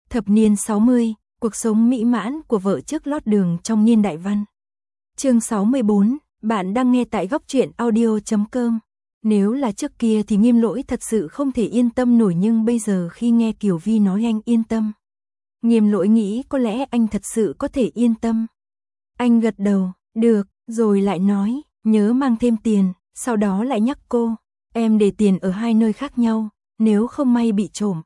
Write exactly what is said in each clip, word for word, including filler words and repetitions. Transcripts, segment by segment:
Thập niên sáu mươi, cuộc sống mỹ mãn của vợ trước lót đường trong niên đại văn. Chương sáu mươi bốn, bạn đang nghe tại góc truyện audio chấm com. Nếu là trước kia thì Nghiêm Lỗi thật sự không thể yên tâm nổi, nhưng bây giờ khi nghe Kiều Vi nói anh yên tâm, Nghiêm Lỗi nghĩ có lẽ anh thật sự có thể yên tâm. Anh gật đầu, được, rồi lại nói, nhớ mang thêm tiền, sau đó lại nhắc cô, em để tiền ở hai nơi khác nhau, nếu không may bị trộm.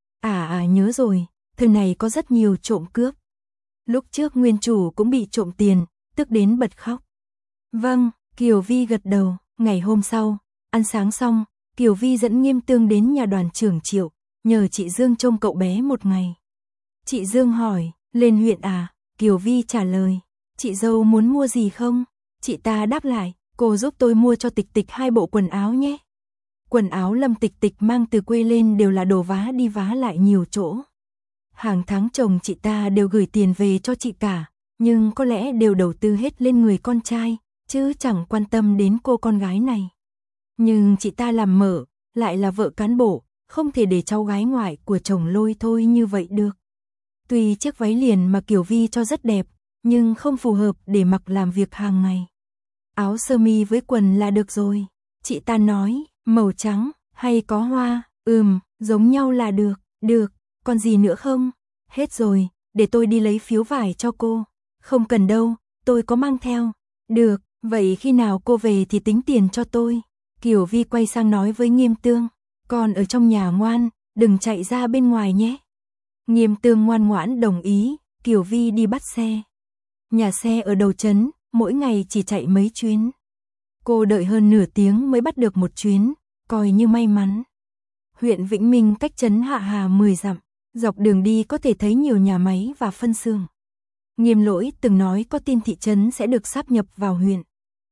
À à nhớ rồi, thời này có rất nhiều trộm cướp. Lúc trước nguyên chủ cũng bị trộm tiền, tức đến bật khóc. Vâng, Kiều Vi gật đầu. Ngày hôm sau, ăn sáng xong, Kiều Vi dẫn Nghiêm Tương đến nhà đoàn trưởng Triệu, nhờ chị Dương trông cậu bé một ngày. Chị Dương hỏi, lên huyện à? Kiều Vi trả lời, chị dâu muốn mua gì không? Chị ta đáp lại, cô giúp tôi mua cho Tịch Tịch hai bộ quần áo nhé. Quần áo Lâm Tịch Tịch mang từ quê lên đều là đồ vá đi vá lại nhiều chỗ. Hàng tháng chồng chị ta đều gửi tiền về cho chị cả, nhưng có lẽ đều đầu tư hết lên người con trai, chứ chẳng quan tâm đến cô con gái này. Nhưng chị ta làm mở, lại là vợ cán bộ, không thể để cháu gái ngoại của chồng lôi thôi như vậy được. Tuy chiếc váy liền mà Kiều Vi cho rất đẹp, nhưng không phù hợp để mặc làm việc hàng ngày. Áo sơ mi với quần là được rồi. Chị ta nói, màu trắng, hay có hoa, ừm, giống nhau là được, được, còn gì nữa không? Hết rồi, để tôi đi lấy phiếu vải cho cô. Không cần đâu, tôi có mang theo. Được, vậy khi nào cô về thì tính tiền cho tôi. Kiều Vi quay sang nói với Nghiêm Tương, con ở trong nhà ngoan, đừng chạy ra bên ngoài nhé. Nghiêm Tương ngoan ngoãn đồng ý, Kiều Vi đi bắt xe. Nhà xe ở đầu trấn, mỗi ngày chỉ chạy mấy chuyến. Cô đợi hơn nửa tiếng mới bắt được một chuyến, coi như may mắn. Huyện Vĩnh Minh cách trấn Hạ Hà mười dặm, dọc đường đi có thể thấy nhiều nhà máy và phân xưởng. Nghiêm Lỗi từng nói có tin thị trấn sẽ được sáp nhập vào huyện.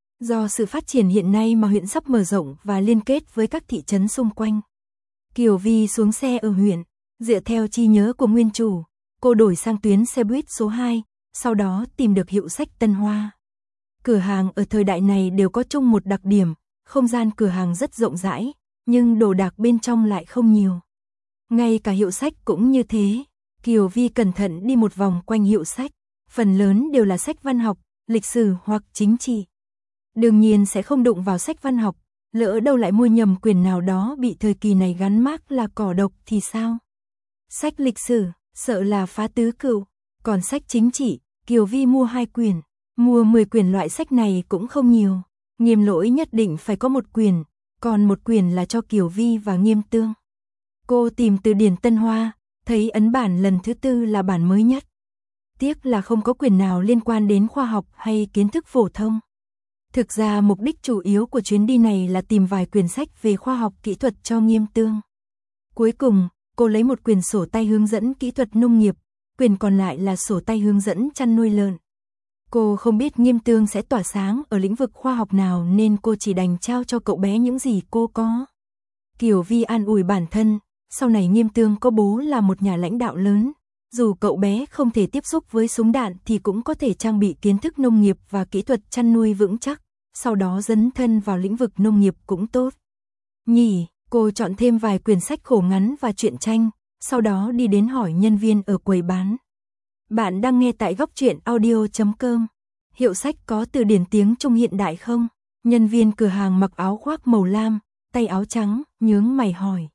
Do sự phát triển hiện nay mà huyện sắp mở rộng và liên kết với các thị trấn xung quanh. Kiều Vi xuống xe ở huyện, dựa theo chi nhớ của nguyên chủ, cô đổi sang tuyến xe buýt số hai, sau đó tìm được hiệu sách Tân Hoa. Cửa hàng ở thời đại này đều có chung một đặc điểm, không gian cửa hàng rất rộng rãi, nhưng đồ đạc bên trong lại không nhiều. Ngay cả hiệu sách cũng như thế. Kiều Vi cẩn thận đi một vòng quanh hiệu sách, phần lớn đều là sách văn học, lịch sử hoặc chính trị. Đương nhiên sẽ không đụng vào sách văn học, lỡ đâu lại mua nhầm quyển nào đó bị thời kỳ này gắn mác là cỏ độc thì sao? Sách lịch sử, sợ là phá tứ cửu, còn sách chính trị, Kiều Vi mua hai quyển, mua mười quyển loại sách này cũng không nhiều. Nghiêm Lỗi nhất định phải có một quyển, còn một quyển là cho Kiều Vi và Nghiêm Tương. Cô tìm từ điển Tân Hoa, thấy ấn bản lần thứ tư là bản mới nhất. Tiếc là không có quyển nào liên quan đến khoa học hay kiến thức phổ thông. Thực ra mục đích chủ yếu của chuyến đi này là tìm vài quyển sách về khoa học kỹ thuật cho Nghiêm Tương. Cuối cùng, cô lấy một quyển sổ tay hướng dẫn kỹ thuật nông nghiệp, quyển còn lại là sổ tay hướng dẫn chăn nuôi lợn. Cô không biết Nghiêm Tương sẽ tỏa sáng ở lĩnh vực khoa học nào nên cô chỉ đành trao cho cậu bé những gì cô có. Kiều Vi an ủi bản thân, sau này Nghiêm Tương có bố là một nhà lãnh đạo lớn. Dù cậu bé không thể tiếp xúc với súng đạn thì cũng có thể trang bị kiến thức nông nghiệp và kỹ thuật chăn nuôi vững chắc, sau đó dấn thân vào lĩnh vực nông nghiệp cũng tốt. Nhỉ, cô chọn thêm vài quyển sách khổ ngắn và truyện tranh, sau đó đi đến hỏi nhân viên ở quầy bán. Bạn đang nghe tại góc truyện audio chấm com. Hiệu sách có từ điển tiếng Trung hiện đại không? Nhân viên cửa hàng mặc áo khoác màu lam, tay áo trắng, nhướng mày hỏi.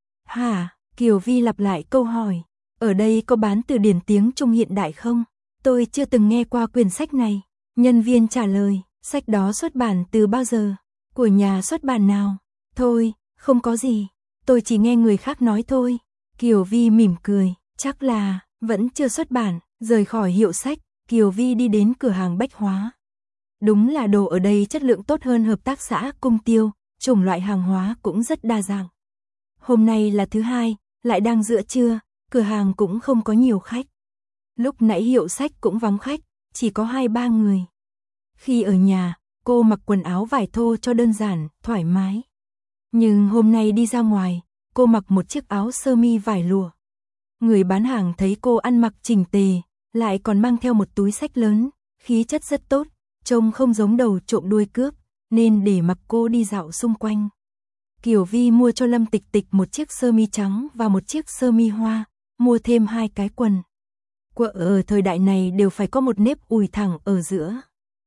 Hả? Kiều Vi lặp lại câu hỏi. Ở đây có bán từ điển tiếng Trung hiện đại không? Tôi chưa từng nghe qua quyển sách này. Nhân viên trả lời, sách đó xuất bản từ bao giờ? Của nhà xuất bản nào? Thôi, không có gì. Tôi chỉ nghe người khác nói thôi. Kiều Vi mỉm cười, chắc là vẫn chưa xuất bản. Rời khỏi hiệu sách, Kiều Vi đi đến cửa hàng bách hóa. Đúng là đồ ở đây chất lượng tốt hơn hợp tác xã Cung Tiêu, chủng loại hàng hóa cũng rất đa dạng. Hôm nay là thứ hai, lại đang giữa trưa, cửa hàng cũng không có nhiều khách. Lúc nãy hiệu sách cũng vắng khách, chỉ có hai ba người. Khi ở nhà, cô mặc quần áo vải thô cho đơn giản, thoải mái. Nhưng hôm nay đi ra ngoài, cô mặc một chiếc áo sơ mi vải lụa. Người bán hàng thấy cô ăn mặc chỉnh tề, lại còn mang theo một túi xách lớn, khí chất rất tốt, trông không giống đầu trộm đuôi cướp, nên để mặc cô đi dạo xung quanh. Kiều Vi mua cho Lâm Tịch Tịch một chiếc sơ mi trắng và một chiếc sơ mi hoa, mua thêm hai cái quần. Quần ở thời đại này đều phải có một nếp ủi thẳng ở giữa.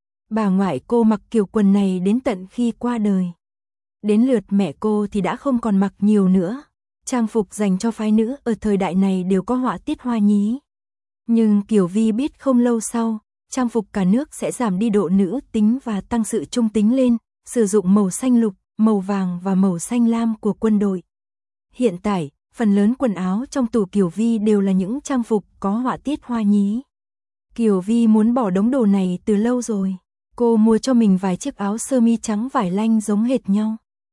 Bà ngoại cô mặc kiểu quần này đến tận khi qua đời. Đến lượt mẹ cô thì đã không còn mặc nhiều nữa. Trang phục dành cho phái nữ ở thời đại này đều có họa tiết hoa nhí. Nhưng Kiều Vi biết không lâu sau, trang phục cả nước sẽ giảm đi độ nữ tính và tăng sự trung tính lên, sử dụng màu xanh lục, màu vàng và màu xanh lam của quân đội. Hiện tại, phần lớn quần áo trong tủ Kiều Vi đều là những trang phục có họa tiết hoa nhí. Kiều Vi muốn bỏ đống đồ này từ lâu rồi. Cô mua cho mình vài chiếc áo sơ mi trắng vải lanh giống hệt nhau.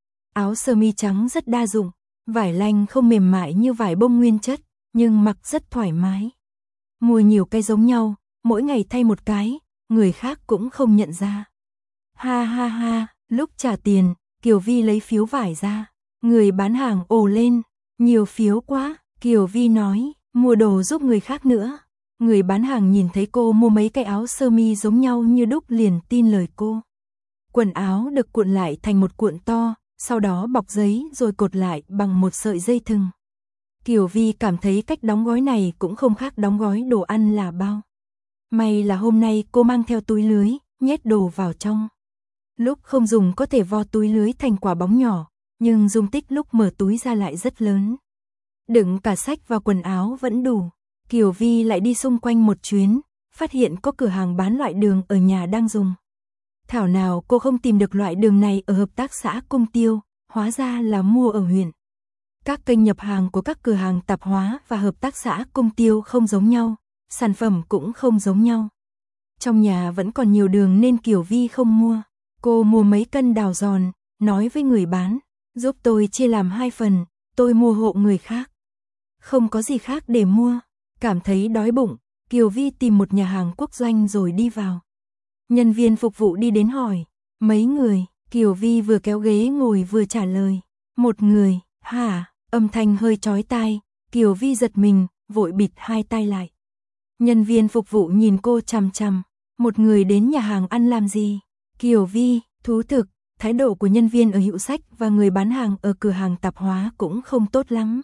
Áo sơ mi trắng rất đa dụng, vải lanh không mềm mại như vải bông nguyên chất, nhưng mặc rất thoải mái. Mua nhiều cái giống nhau, mỗi ngày thay một cái, người khác cũng không nhận ra. Ha ha ha, lúc trả tiền, Kiều Vi lấy phiếu vải ra. Người bán hàng ồ lên, nhiều phiếu quá, Kiều Vi nói, mua đồ giúp người khác nữa. Người bán hàng nhìn thấy cô mua mấy cái áo sơ mi giống nhau như đúc liền tin lời cô. Quần áo được cuộn lại thành một cuộn to, sau đó bọc giấy rồi cột lại bằng một sợi dây thừng. Kiều Vi cảm thấy cách đóng gói này cũng không khác đóng gói đồ ăn là bao. May là hôm nay cô mang theo túi lưới, nhét đồ vào trong. Lúc không dùng có thể vo túi lưới thành quả bóng nhỏ, nhưng dung tích lúc mở túi ra lại rất lớn. Đựng cả sách và quần áo vẫn đủ. Kiều Vi lại đi xung quanh một chuyến, phát hiện có cửa hàng bán loại đường ở nhà đang dùng. Thảo nào cô không tìm được loại đường này ở hợp tác xã Cung Tiêu, hóa ra là mua ở huyện. Các kênh nhập hàng của các cửa hàng tạp hóa và hợp tác xã Cung Tiêu không giống nhau, sản phẩm cũng không giống nhau. Trong nhà vẫn còn nhiều đường nên Kiều Vi không mua. Cô mua mấy cân đào giòn, nói với người bán, giúp tôi chia làm hai phần, tôi mua hộ người khác. Không có gì khác để mua, cảm thấy đói bụng, Kiều Vi tìm một nhà hàng quốc doanh rồi đi vào. Nhân viên phục vụ đi đến hỏi, mấy người, Kiều Vi vừa kéo ghế ngồi vừa trả lời, một người, hả, âm thanh hơi chói tai, Kiều Vi giật mình, vội bịt hai tai lại. Nhân viên phục vụ nhìn cô chằm chằm, một người đến nhà hàng ăn làm gì? Kiều Vi, thú thực, thái độ của nhân viên ở hiệu sách và người bán hàng ở cửa hàng tạp hóa cũng không tốt lắm.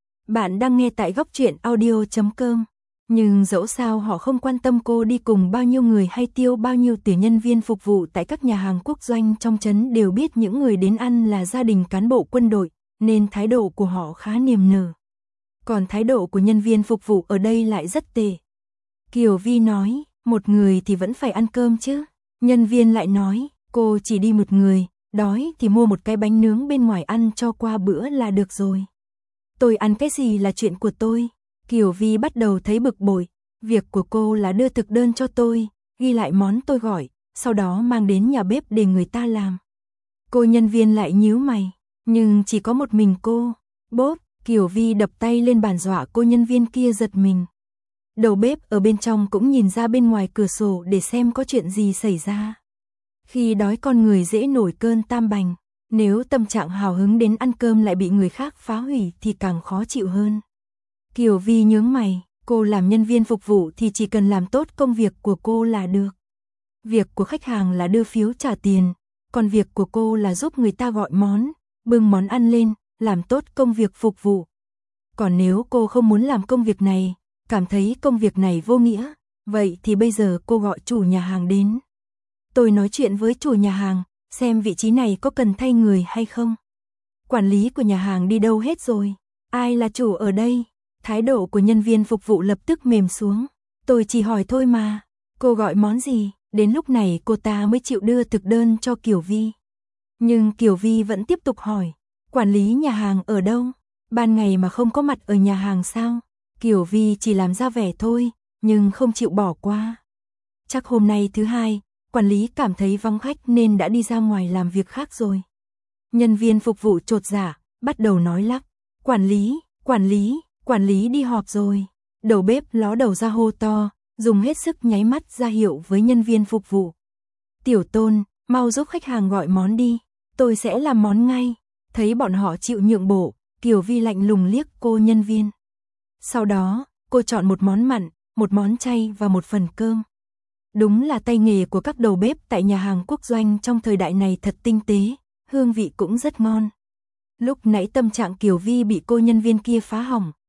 Bạn đang nghe tại góc truyện audio chấm com. Nhưng dẫu sao họ không quan tâm cô đi cùng bao nhiêu người hay tiêu bao nhiêu tiền. Nhân viên phục vụ tại các nhà hàng quốc doanh trong trấn đều biết những người đến ăn là gia đình cán bộ quân đội, nên thái độ của họ khá niềm nở. Còn thái độ của nhân viên phục vụ ở đây lại rất tệ. Kiều Vi nói, một người thì vẫn phải ăn cơm chứ. Nhân viên lại nói, cô chỉ đi một người, đói thì mua một cái bánh nướng bên ngoài ăn cho qua bữa là được rồi. Tôi ăn cái gì là chuyện của tôi. Kiều Vi bắt đầu thấy bực bội, việc của cô là đưa thực đơn cho tôi, ghi lại món tôi gọi, sau đó mang đến nhà bếp để người ta làm. Cô nhân viên lại nhíu mày, nhưng chỉ có một mình cô. Bốp, Kiều Vi đập tay lên bàn dọa cô nhân viên kia giật mình. Đầu bếp ở bên trong cũng nhìn ra bên ngoài cửa sổ để xem có chuyện gì xảy ra. Khi đói con người dễ nổi cơn tam bành, nếu tâm trạng hào hứng đến ăn cơm lại bị người khác phá hủy thì càng khó chịu hơn. Kiều Vi nhướng mày, cô làm nhân viên phục vụ thì chỉ cần làm tốt công việc của cô là được. Việc của khách hàng là đưa phiếu trả tiền, còn việc của cô là giúp người ta gọi món, bưng món ăn lên, làm tốt công việc phục vụ. Còn nếu cô không muốn làm công việc này, cảm thấy công việc này vô nghĩa, vậy thì bây giờ cô gọi chủ nhà hàng đến. Tôi nói chuyện với chủ nhà hàng, xem vị trí này có cần thay người hay không. Quản lý của nhà hàng đi đâu hết rồi? Ai là chủ ở đây? Thái độ của nhân viên phục vụ lập tức mềm xuống. Tôi chỉ hỏi thôi mà. Cô gọi món gì? Đến lúc này cô ta mới chịu đưa thực đơn cho Kiều Vi. Nhưng Kiều Vi vẫn tiếp tục hỏi. Quản lý nhà hàng ở đâu? Ban ngày mà không có mặt ở nhà hàng sao? Kiều Vi chỉ làm ra vẻ thôi, nhưng không chịu bỏ qua. Chắc hôm nay thứ hai, quản lý cảm thấy vắng khách nên đã đi ra ngoài làm việc khác rồi. Nhân viên phục vụ chột dạ, bắt đầu nói lắp. Quản lý, quản lý, quản lý đi họp rồi. Đầu bếp ló đầu ra hô to, dùng hết sức nháy mắt ra hiệu với nhân viên phục vụ. Tiểu Tôn, mau giúp khách hàng gọi món đi, tôi sẽ làm món ngay. Thấy bọn họ chịu nhượng bộ, Kiều Vi lạnh lùng liếc cô nhân viên. Sau đó, cô chọn một món mặn, một món chay và một phần cơm. Đúng là tay nghề của các đầu bếp tại nhà hàng quốc doanh trong thời đại này thật tinh tế, hương vị cũng rất ngon. Lúc nãy tâm trạng Kiều Vi bị cô nhân viên kia phá hỏng,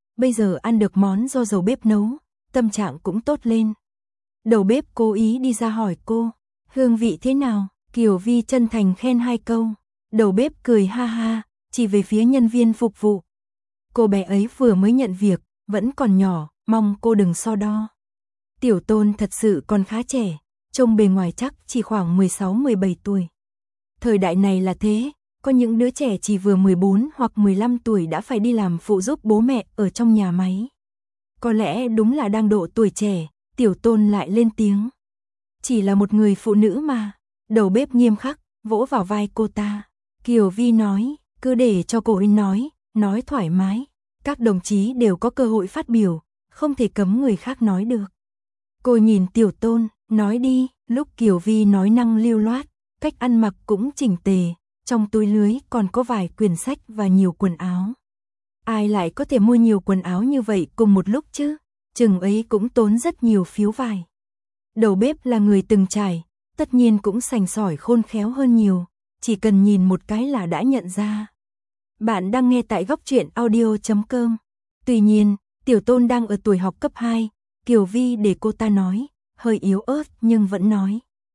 bây giờ ăn được món do dầu bếp nấu, tâm trạng cũng tốt lên. Đầu bếp cố ý đi ra hỏi cô, hương vị thế nào? Kiều Vi chân thành khen hai câu. Đầu bếp cười ha ha, chỉ về phía nhân viên phục vụ. Cô bé ấy vừa mới nhận việc, vẫn còn nhỏ, mong cô đừng so đo. Tiểu Tôn thật sự còn khá trẻ, trông bề ngoài chắc chỉ khoảng mười sáu mười bảy tuổi. Thời đại này là thế, có những đứa trẻ chỉ vừa mười bốn hoặc mười lăm tuổi đã phải đi làm phụ giúp bố mẹ ở trong nhà máy. Có lẽ đúng là đang độ tuổi trẻ, Tiểu Tôn lại lên tiếng. Chỉ là một người phụ nữ mà. Đầu bếp nghiêm khắc, vỗ vào vai cô ta. Kiều Vi nói, cứ để cho cô ấy nói, nói thoải mái. Các đồng chí đều có cơ hội phát biểu, không thể cấm người khác nói được. Cô nhìn Tiểu Tôn, nói đi. Lúc Kiều Vi nói năng lưu loát, cách ăn mặc cũng chỉnh tề, trong túi lưới còn có vài quyển sách và nhiều quần áo. Ai lại có thể mua nhiều quần áo như vậy cùng một lúc chứ? Chừng ấy cũng tốn rất nhiều phiếu vải. Đầu bếp là người từng trải, tất nhiên cũng sành sỏi khôn khéo hơn nhiều, chỉ cần nhìn một cái là đã nhận ra. Bạn đang nghe tại góc truyện audio chấm com. Tuy nhiên, Tiểu Tôn đang ở tuổi học cấp hai, Kiều Vi để cô ta nói, hơi yếu ớt nhưng vẫn nói.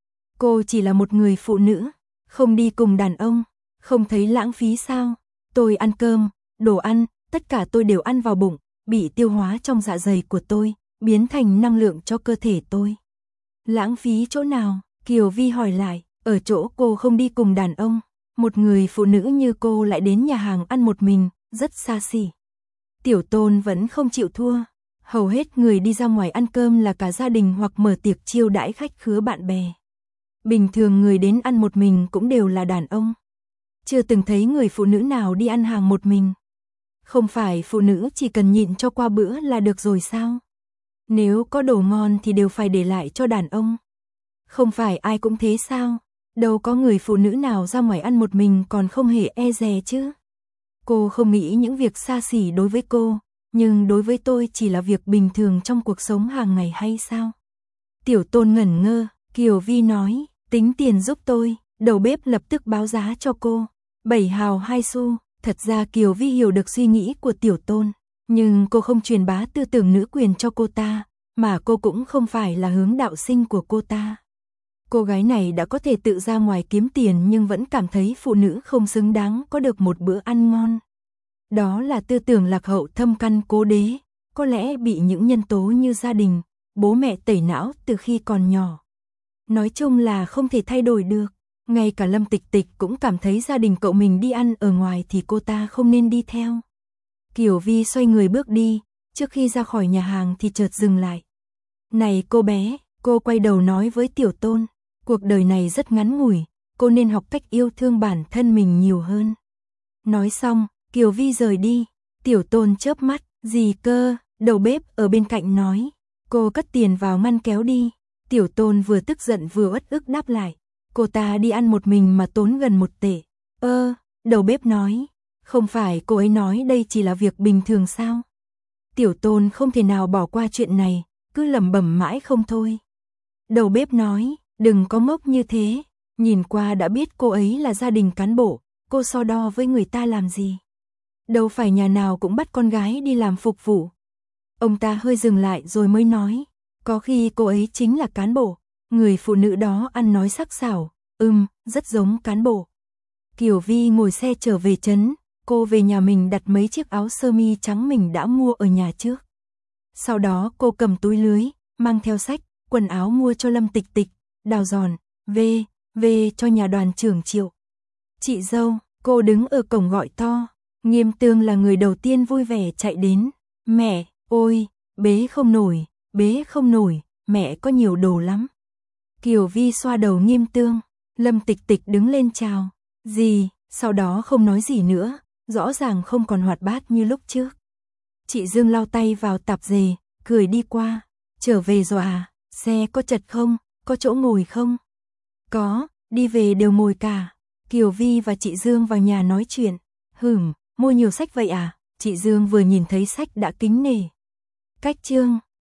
Cô chỉ là một người phụ nữ, không đi cùng đàn ông, không thấy lãng phí sao? Tôi ăn cơm, đồ ăn, tất cả tôi đều ăn vào bụng, bị tiêu hóa trong dạ dày của tôi, biến thành năng lượng cho cơ thể tôi. Lãng phí chỗ nào? Kiều Vi hỏi lại, ở chỗ cô không đi cùng đàn ông, một người phụ nữ như cô lại đến nhà hàng ăn một mình, rất xa xỉ. Tiểu Tôn vẫn không chịu thua, hầu hết người đi ra ngoài ăn cơm là cả gia đình hoặc mở tiệc chiêu đãi khách khứa bạn bè. Bình thường người đến ăn một mình cũng đều là đàn ông. Chưa từng thấy người phụ nữ nào đi ăn hàng một mình. Không phải phụ nữ chỉ cần nhịn cho qua bữa là được rồi sao? Nếu có đồ ngon thì đều phải để lại cho đàn ông. Không phải ai cũng thế sao? Đâu có người phụ nữ nào ra ngoài ăn một mình còn không hề e dè chứ. Cô không nghĩ những việc xa xỉ đối với cô, nhưng đối với tôi chỉ là việc bình thường trong cuộc sống hàng ngày hay sao? Tiểu Tôn ngẩn ngơ, Kiều Vi nói, tính tiền giúp tôi. Đầu bếp lập tức báo giá cho cô, bảy hào hai xu. Thật ra Kiều Vi hiểu được suy nghĩ của Tiểu Tôn, nhưng cô không truyền bá tư tưởng nữ quyền cho cô ta, mà cô cũng không phải là hướng đạo sinh của cô ta. Cô gái này đã có thể tự ra ngoài kiếm tiền nhưng vẫn cảm thấy phụ nữ không xứng đáng có được một bữa ăn ngon. Đó là tư tưởng lạc hậu thâm căn cố đế, có lẽ bị những nhân tố như gia đình, bố mẹ tẩy não từ khi còn nhỏ. Nói chung là không thể thay đổi được. Ngay cả Lâm Tịch Tịch cũng cảm thấy gia đình cậu mình đi ăn ở ngoài thì cô ta không nên đi theo. Kiều Vi xoay người bước đi, trước khi ra khỏi nhà hàng thì chợt dừng lại. Này cô bé, cô quay đầu nói với Tiểu Tôn, cuộc đời này rất ngắn ngủi, cô nên học cách yêu thương bản thân mình nhiều hơn. Nói xong, Kiều Vi rời đi. Tiểu Tôn chớp mắt, gì cơ? Đầu bếp ở bên cạnh nói, cô cất tiền vào ngăn kéo đi. Tiểu Tôn vừa tức giận vừa uất ức đáp lại, cô ta đi ăn một mình mà tốn gần một tệ. Ơ, đầu bếp nói, không phải cô ấy nói đây chỉ là việc bình thường sao? Tiểu Tôn không thể nào bỏ qua chuyện này, cứ lẩm bẩm mãi không thôi. Đầu bếp nói, đừng có ngốc như thế, nhìn qua đã biết cô ấy là gia đình cán bộ, cô so đo với người ta làm gì? Đâu phải nhà nào cũng bắt con gái đi làm phục vụ. Ông ta hơi dừng lại rồi mới nói, có khi cô ấy chính là cán bộ. Người phụ nữ đó ăn nói sắc sảo, ừm, rất giống cán bộ. Kiều Vi ngồi xe trở về trấn, cô về nhà mình đặt mấy chiếc áo sơ mi trắng mình đã mua ở nhà trước. Sau đó cô cầm túi lưới, mang theo sách, quần áo mua cho Lâm Tịch Tịch, Đào Giòn, về, về cho nhà đoàn trưởng Triệu. Chị dâu, cô đứng ở cổng gọi to, Nghiêm Tương là người đầu tiên vui vẻ chạy đến. Mẹ, ôi, bế không nổi, bế không nổi, mẹ có nhiều đồ lắm. Kiều Vi xoa đầu Nghiêm Tương, Lâm Tịch Tịch đứng lên chào, gì, sau đó không nói gì nữa, rõ ràng không còn hoạt bát như lúc trước. Chị Dương lau tay vào tạp dề, cười đi qua, trở về rồi à, xe có chật không, có chỗ ngồi không? Có, đi về đều ngồi cả. Kiều Vi và chị Dương vào nhà nói chuyện, hửm, mua nhiều sách vậy à? Chị Dương vừa nhìn thấy sách đã kính nể. Cách chương